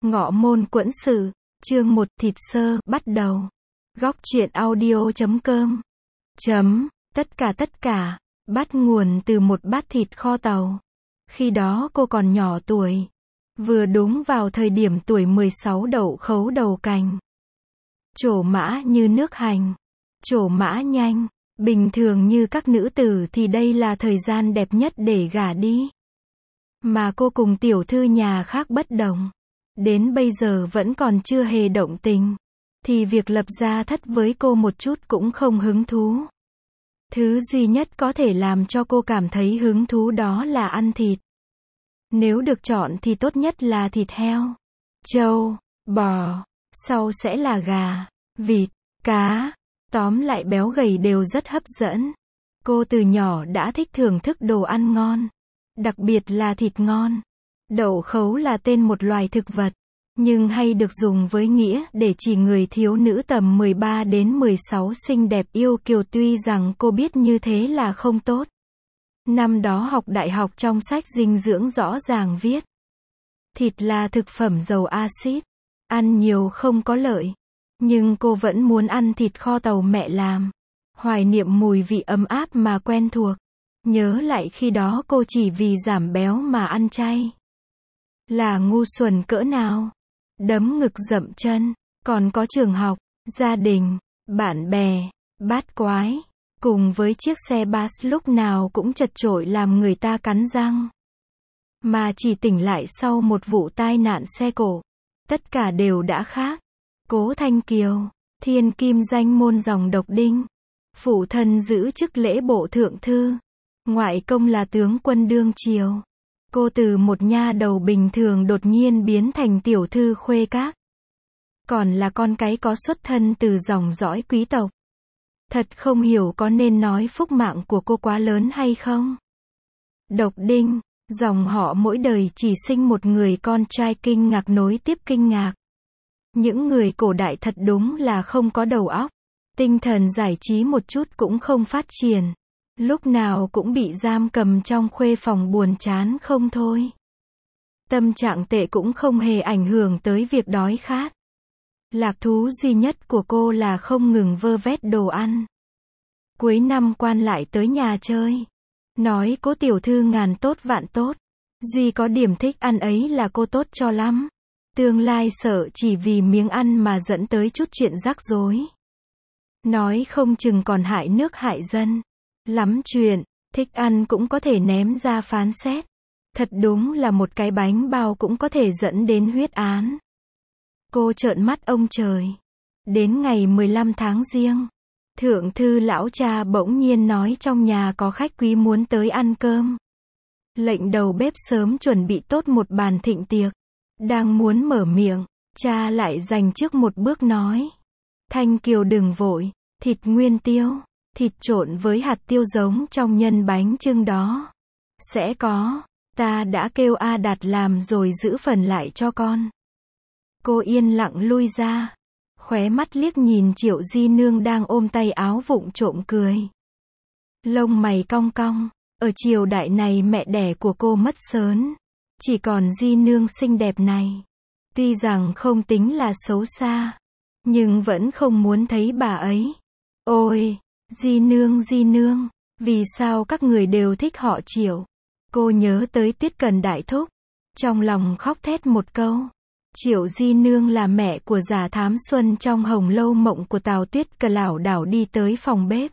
Ngọ môn quẫn sự, chương 1 thịt sơ, bắt đầu. Góc truyện audio.com. Tất cả, bắt nguồn từ một bát thịt kho tàu. Khi đó cô còn nhỏ tuổi. Vừa đúng vào thời điểm tuổi 16 đậu khấu đầu cành. Trổ mã như nước hành. Trổ mã nhanh. Bình thường như các nữ tử thì đây là thời gian đẹp nhất để gả đi. Mà cô cùng tiểu thư nhà khác bất đồng. Đến bây giờ vẫn còn chưa hề động tình. Thì việc lập gia thất với cô một chút cũng không hứng thú. Thứ duy nhất có thể làm cho cô cảm thấy hứng thú đó là ăn thịt. Nếu được chọn thì tốt nhất là thịt heo, trâu, bò, sau sẽ là gà, vịt, cá. Tóm lại béo gầy đều rất hấp dẫn. Cô từ nhỏ đã thích thưởng thức đồ ăn ngon. Đặc biệt là thịt ngon. Đậu khấu là tên một loài thực vật, nhưng hay được dùng với nghĩa để chỉ người thiếu nữ tầm 13 đến 16 xinh đẹp yêu kiều, tuy rằng cô biết như thế là không tốt. Năm đó học đại học trong sách dinh dưỡng rõ ràng viết. Thịt là thực phẩm giàu axit, ăn nhiều không có lợi. Nhưng cô vẫn muốn ăn thịt kho tàu mẹ làm. Hoài niệm mùi vị ấm áp mà quen thuộc. Nhớ lại khi đó cô chỉ vì giảm béo mà ăn chay. Là ngu xuẩn cỡ nào. Đấm ngực dậm chân. Còn có trường học, gia đình, bạn bè, bát quái. Cùng với chiếc xe bus lúc nào cũng chật chội làm người ta cắn răng. Mà chỉ tỉnh lại sau một vụ tai nạn xe cộ. Tất cả đều đã khác. Cố Thanh Kiều, thiên kim danh môn dòng Độc Đinh. Phụ thân giữ chức lễ bộ thượng thư. Ngoại công là tướng quân đương triều. Cô từ một nha đầu bình thường đột nhiên biến thành tiểu thư khuê các. Còn là con cái có xuất thân từ dòng dõi quý tộc. Thật không hiểu có nên nói phúc mạng của cô quá lớn hay không? Độc Đinh, dòng họ mỗi đời chỉ sinh một người con trai, kinh ngạc nối tiếp kinh ngạc. Những người cổ đại thật đúng là không có đầu óc. Tinh thần giải trí một chút cũng không phát triển. Lúc nào cũng bị giam cầm trong khuê phòng buồn chán không thôi. Tâm trạng tệ cũng không hề ảnh hưởng tới việc đói khát. Lạc thú duy nhất của cô là không ngừng vơ vét đồ ăn. Cuối năm quan lại tới nhà chơi. Nói cố tiểu thư ngàn tốt vạn tốt. Duy có điểm thích ăn ấy là cô tốt cho lắm. Tương lai sợ chỉ vì miếng ăn mà dẫn tới chút chuyện rắc rối. Nói không chừng còn hại nước hại dân. Lắm chuyện, thích ăn cũng có thể ném ra phán xét. Thật đúng là một cái bánh bao cũng có thể dẫn đến huyết án. Cô trợn mắt ông trời. Đến ngày 15 tháng Giêng, thượng thư lão cha bỗng nhiên nói trong nhà có khách quý muốn tới ăn cơm. Lệnh đầu bếp sớm chuẩn bị tốt một bàn thịnh tiệc. Đang muốn mở miệng, cha lại dành trước một bước nói. Thanh Kiều đừng vội, thịt nguyên tiêu, thịt trộn với hạt tiêu giống trong nhân bánh chưng đó. Sẽ có, ta đã kêu A Đạt làm rồi giữ phần lại cho con. Cô yên lặng lui ra, khóe mắt liếc nhìn Triệu Di Nương đang ôm tay áo vụng trộm cười. Lông mày cong cong, ở triều đại này mẹ đẻ của cô mất sớm. Chỉ còn Di Nương xinh đẹp này. Tuy rằng không tính là xấu xa, nhưng vẫn không muốn thấy bà ấy. Ôi, Di Nương, vì sao các người đều thích họ Triệu? Cô nhớ tới Tuyết Cần đại thúc, trong lòng khóc thét một câu. Triệu Di Nương là mẹ của Giả Thám Xuân trong Hồng Lâu Mộng của Tào Tuyết Cần lảo đảo đi tới phòng bếp.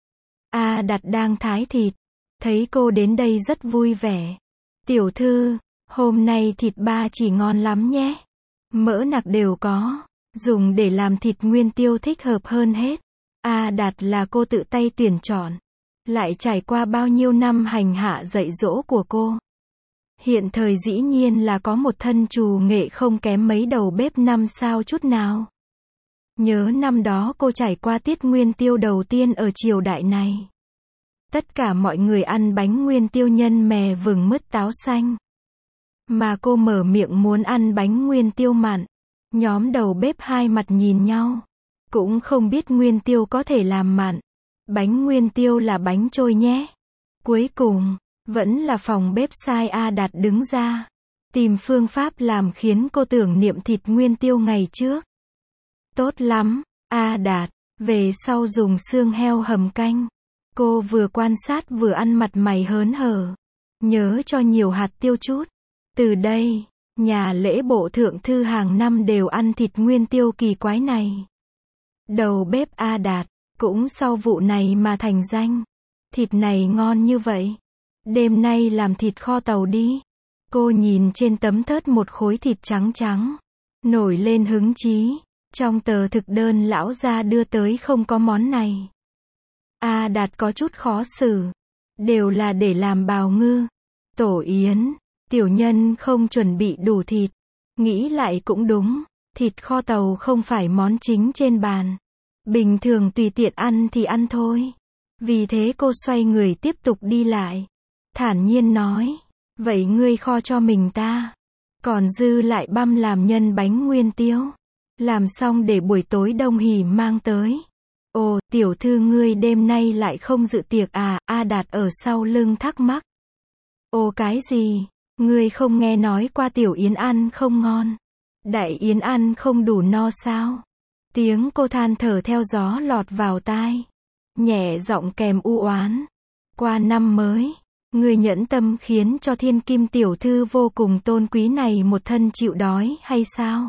A Đạt đang thái thịt, thấy cô đến đây rất vui vẻ. Tiểu thư, hôm nay thịt ba chỉ ngon lắm nhé. Mỡ nạc đều có, dùng để làm thịt nguyên tiêu thích hợp hơn hết. A Đạt là cô tự tay tuyển chọn, lại trải qua bao nhiêu năm hành hạ dạy dỗ của cô. Hiện thời dĩ nhiên là có một thân trù nghệ không kém mấy đầu bếp 5 sao chút nào. Nhớ năm đó cô trải qua tiết nguyên tiêu đầu tiên ở triều đại này. Tất cả mọi người ăn bánh nguyên tiêu nhân mè vừng mứt táo xanh. Mà cô mở miệng muốn ăn bánh nguyên tiêu mặn. Nhóm đầu bếp hai mặt nhìn nhau. Cũng không biết nguyên tiêu có thể làm mặn. Bánh nguyên tiêu là bánh trôi nhé. Cuối cùng, vẫn là phòng bếp sai A Đạt đứng ra. Tìm phương pháp làm khiến cô tưởng niệm thịt nguyên tiêu ngày trước. Tốt lắm, A Đạt. Về sau dùng xương heo hầm canh. Cô vừa quan sát vừa ăn mặt mày hớn hở. Nhớ cho nhiều hạt tiêu chút. Từ đây, nhà lễ bộ thượng thư hàng năm đều ăn thịt nguyên tiêu kỳ quái này. Đầu bếp A Đạt, cũng sau vụ này mà thành danh. Thịt này ngon như vậy. Đêm nay làm thịt kho tàu đi. Cô nhìn trên tấm thớt một khối thịt trắng trắng. Nổi lên hứng chí. Trong tờ thực đơn lão gia đưa tới không có món này. A Đạt có chút khó xử. Đều là để làm bào ngư. Tổ yến. Tiểu nhân không chuẩn bị đủ thịt. Nghĩ lại cũng đúng. Thịt kho tàu không phải món chính trên bàn. Bình thường tùy tiện ăn thì ăn thôi. Vì thế cô xoay người tiếp tục đi lại. Thản nhiên nói. Vậy ngươi kho cho mình ta. Còn dư lại băm làm nhân bánh nguyên tiêu. Làm xong để buổi tối Đông Hỷ mang tới. Ồ, tiểu thư ngươi đêm nay lại không dự tiệc à? A Đạt ở sau lưng thắc mắc. Ồ cái gì? Ngươi không nghe nói qua tiểu yến ăn không ngon. Đại yến ăn không đủ no sao? Tiếng cô than thở theo gió lọt vào tai. Nhẹ giọng kèm u oán. Qua năm mới, ngươi nhẫn tâm khiến cho thiên kim tiểu thư vô cùng tôn quý này một thân chịu đói hay sao?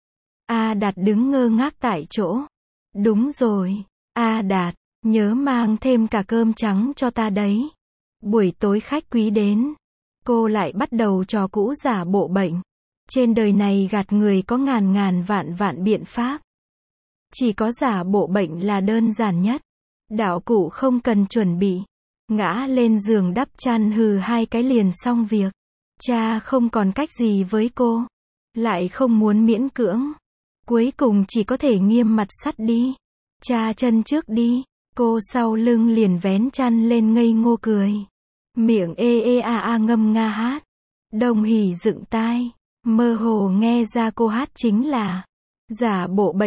A Đạt đứng ngơ ngác tại chỗ. Đúng rồi, A Đạt, nhớ mang thêm cả cơm trắng cho ta đấy. Buổi tối khách quý đến, cô lại bắt đầu trò cũ giả bộ bệnh. Trên đời này gạt người có ngàn ngàn vạn vạn biện pháp. Chỉ có giả bộ bệnh là đơn giản nhất. Đạo cụ không cần chuẩn bị. Ngã lên giường đắp chăn hừ hai cái liền xong việc. Cha không còn cách gì với cô. Lại không muốn miễn cưỡng. Cuối cùng chỉ có thể nghiêm mặt sắt đi. Cha chân trước đi. Cô sau lưng liền vén chăn lên ngây ngô cười. Miệng ê ê a a ngâm nga hát. Đông Hỷ dựng tai. Mơ hồ nghe ra cô hát chính là giả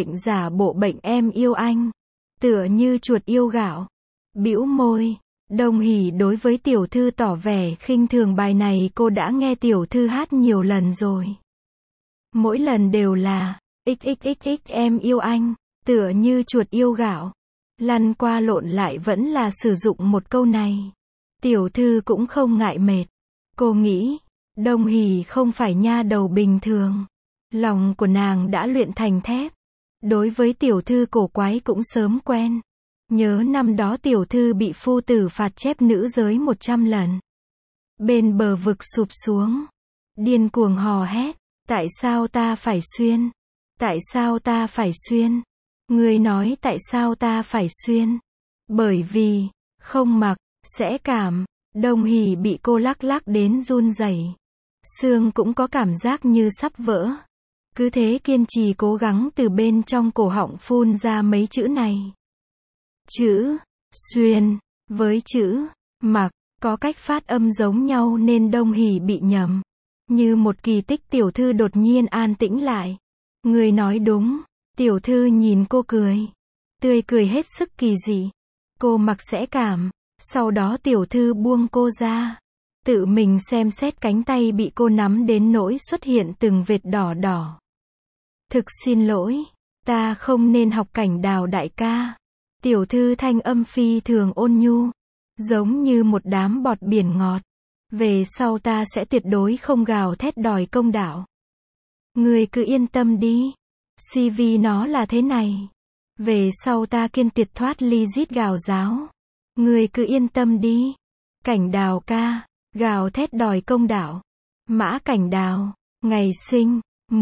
bộ bệnh em yêu anh. Tựa như chuột yêu gạo. Bĩu môi. Đông Hỷ đối với tiểu thư tỏ vẻ khinh thường bài này cô đã nghe tiểu thư hát nhiều lần rồi. Mỗi lần đều là xxxx em yêu anh. Tựa như chuột yêu gạo. Lăn qua lộn lại vẫn là sử dụng một câu này. Tiểu thư cũng không ngại mệt. Cô nghĩ, Đông Hỷ không phải nha đầu bình thường. Lòng của nàng đã luyện thành thép. Đối với tiểu thư cổ quái cũng sớm quen. Nhớ năm đó tiểu thư bị phu tử phạt chép nữ giới 100 lần. Bên bờ vực sụp xuống. Điên cuồng hò hét. Tại sao ta phải xuyên? Tại sao ta phải xuyên? Ngươi nói tại sao ta phải xuyên? Bởi vì, không mặc, sẽ cảm. Đông Hỷ bị cô lắc lắc đến run rẩy. Xương cũng có cảm giác như sắp vỡ. Cứ thế kiên trì cố gắng từ bên trong cổ họng phun ra mấy chữ này. Chữ xuyên với chữ mặc có cách phát âm giống nhau nên Đông Hỷ bị nhầm. Như một kỳ tích tiểu thư đột nhiên an tĩnh lại. Người nói đúng. Tiểu thư nhìn cô cười. Tươi cười hết sức kỳ dị. Cô mặc sẽ cảm. Sau đó tiểu thư buông cô ra. Tự mình xem xét cánh tay bị cô nắm đến nỗi xuất hiện từng vệt đỏ đỏ. Thực xin lỗi. Ta không nên học Cảnh Đào đại ca. Tiểu thư thanh âm phi thường ôn nhu. Giống như một đám bọt biển ngọt. Về sau ta sẽ tuyệt đối không gào thét đòi công đạo. Người cứ yên tâm đi. CV nó là thế này. Về sau ta kiên tuyệt thoát ly rít gào giáo. Người cứ yên tâm đi. Cảnh Đào ca. Gào thét đòi công đạo. Mã Cảnh Đào. Ngày sinh.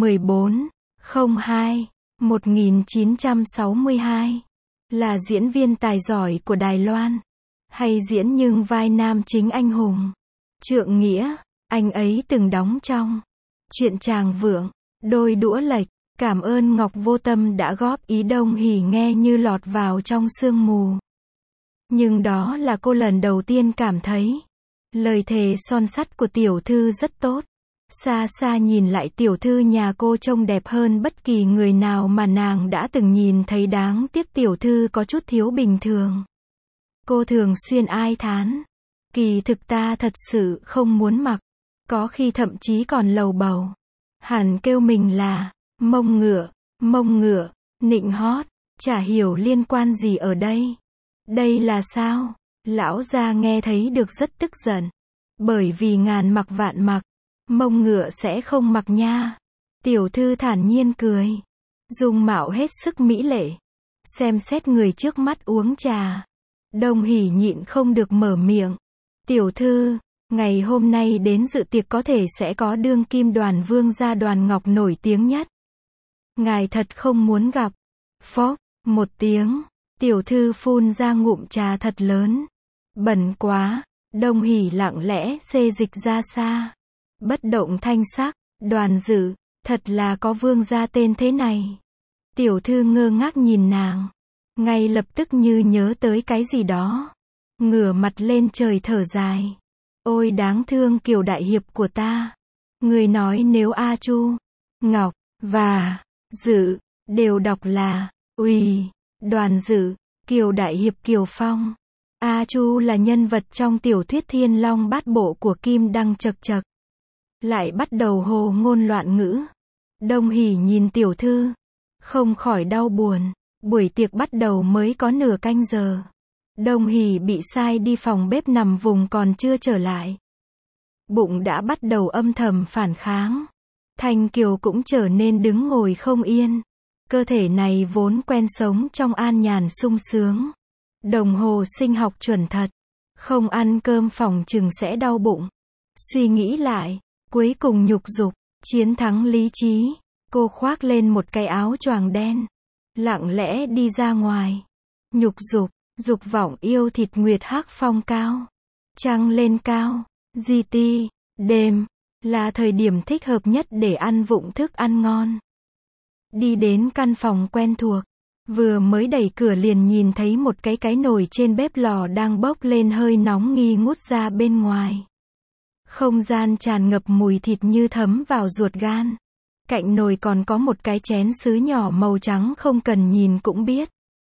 14/02/1962. Là diễn viên tài giỏi của Đài Loan. Hay diễn nhưng vai nam chính anh hùng. Trượng nghĩa. Anh ấy từng đóng trong Chuyện Tràng Vượng. Đôi đũa lệch. Cảm ơn Ngọc Vô Tâm đã góp ý. Đông Hỷ nghe như lọt vào trong sương mù. Nhưng đó là cô lần đầu tiên cảm thấy lời thề son sắt của tiểu thư rất tốt. Xa xa nhìn lại tiểu thư nhà cô trông đẹp hơn bất kỳ người nào mà nàng đã từng nhìn thấy. Đáng tiếc tiểu thư có chút thiếu bình thường. Cô thường xuyên ai thán. Kỳ thực ta thật sự không muốn mặc. Có khi thậm chí còn lầu bầu. Hẳn kêu mình là mông ngựa, nịnh hót, chả hiểu liên quan gì ở đây. Đây là sao? Lão gia nghe thấy được rất tức giận. Bởi vì ngàn mặc vạn mặc, mông ngựa sẽ không mặc nha. Tiểu thư thản nhiên cười. Dung mạo hết sức mỹ lệ. Xem xét người trước mắt uống trà. Đồng Hỷ nhịn không được mở miệng. Tiểu thư, ngày hôm nay đến dự tiệc có thể sẽ có đương kim Đoàn vương gia Đoàn Ngọc nổi tiếng nhất. Ngài thật không muốn gặp. Phốc, một tiếng, tiểu thư phun ra ngụm trà thật lớn. Bẩn quá. Đồng Hỷ lặng lẽ xê dịch ra xa. Bất động thanh sắc, Đoàn Dự, thật là có vương gia tên thế này. Tiểu thư ngơ ngác nhìn nàng. Ngay lập tức như nhớ tới cái gì đó. Ngửa mặt lên trời thở dài. Ôi đáng thương Kiều đại hiệp của ta. Người nói nếu A Chu, Ngọc, và Dự, đều đọc là, Đoàn Dự, Kiều đại hiệp Kiều Phong. A Chu là nhân vật trong tiểu thuyết Thiên Long Bát Bộ của Kim Đăng Chật Chật. Lại bắt đầu hồ ngôn loạn ngữ. Đồng Hỷ nhìn tiểu thư. Không khỏi đau buồn. Buổi tiệc bắt đầu mới có nửa canh giờ. Đồng Hỷ bị sai đi phòng bếp nằm vùng còn chưa trở lại. Bụng đã bắt đầu âm thầm phản kháng. Thanh Kiều cũng trở nên đứng ngồi không yên. Cơ thể này vốn quen sống trong an nhàn sung sướng. Đồng hồ sinh học chuẩn thật. Không ăn cơm phòng chừng sẽ đau bụng. Suy nghĩ lại, cuối cùng nhục dục, chiến thắng lý trí. Cô khoác lên một cái áo choàng đen. Lặng lẽ đi ra ngoài. Nhục dục, dục vọng yêu thịt nguyệt hắc phong cao. Trăng lên cao, GT, đêm, là thời điểm thích hợp nhất để ăn vụng thức ăn ngon. Đi đến căn phòng quen thuộc. Vừa mới đẩy cửa liền nhìn thấy một cái nồi trên bếp lò đang bốc lên hơi nóng nghi ngút ra bên ngoài. Không gian tràn ngập mùi thịt như thấm vào ruột gan. Cạnh nồi còn có một cái chén sứ nhỏ màu trắng không cần nhìn cũng biết.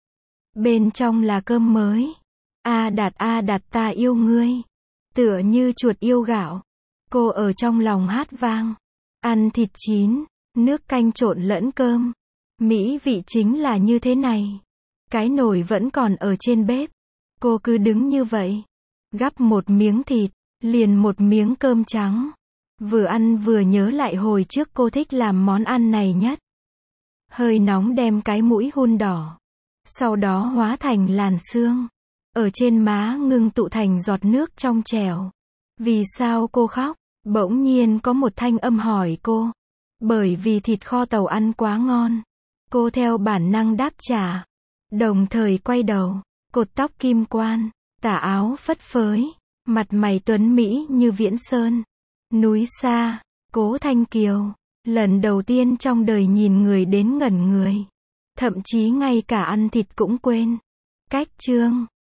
Bên trong là cơm mới. A Đạt ta yêu ngươi. Tựa như chuột yêu gạo. Cô ở trong lòng hát vang. Ăn thịt chín, nước canh trộn lẫn cơm. Mỹ vị chính là như thế này. Cái nồi vẫn còn ở trên bếp. Cô cứ đứng như vậy. Gắp một miếng thịt, liền một miếng cơm trắng. Vừa ăn vừa nhớ lại hồi trước cô thích làm món ăn này nhất. Hơi nóng đem cái mũi hun đỏ. Sau đó hóa thành làn sương. Ở trên má ngưng tụ thành giọt nước trong trẻo. Vì sao cô khóc? Bỗng nhiên có một thanh âm hỏi cô. Bởi vì thịt kho tàu ăn quá ngon. Cô theo bản năng đáp trả. Đồng thời quay đầu. Cột tóc kim quan. Tà áo phất phới. Mặt mày tuấn mỹ như Viễn Sơn. Núi xa. Cố Thanh Kiều. Lần đầu tiên trong đời nhìn người đến ngẩn người. Thậm chí ngay cả ăn thịt cũng quên. Cách chương.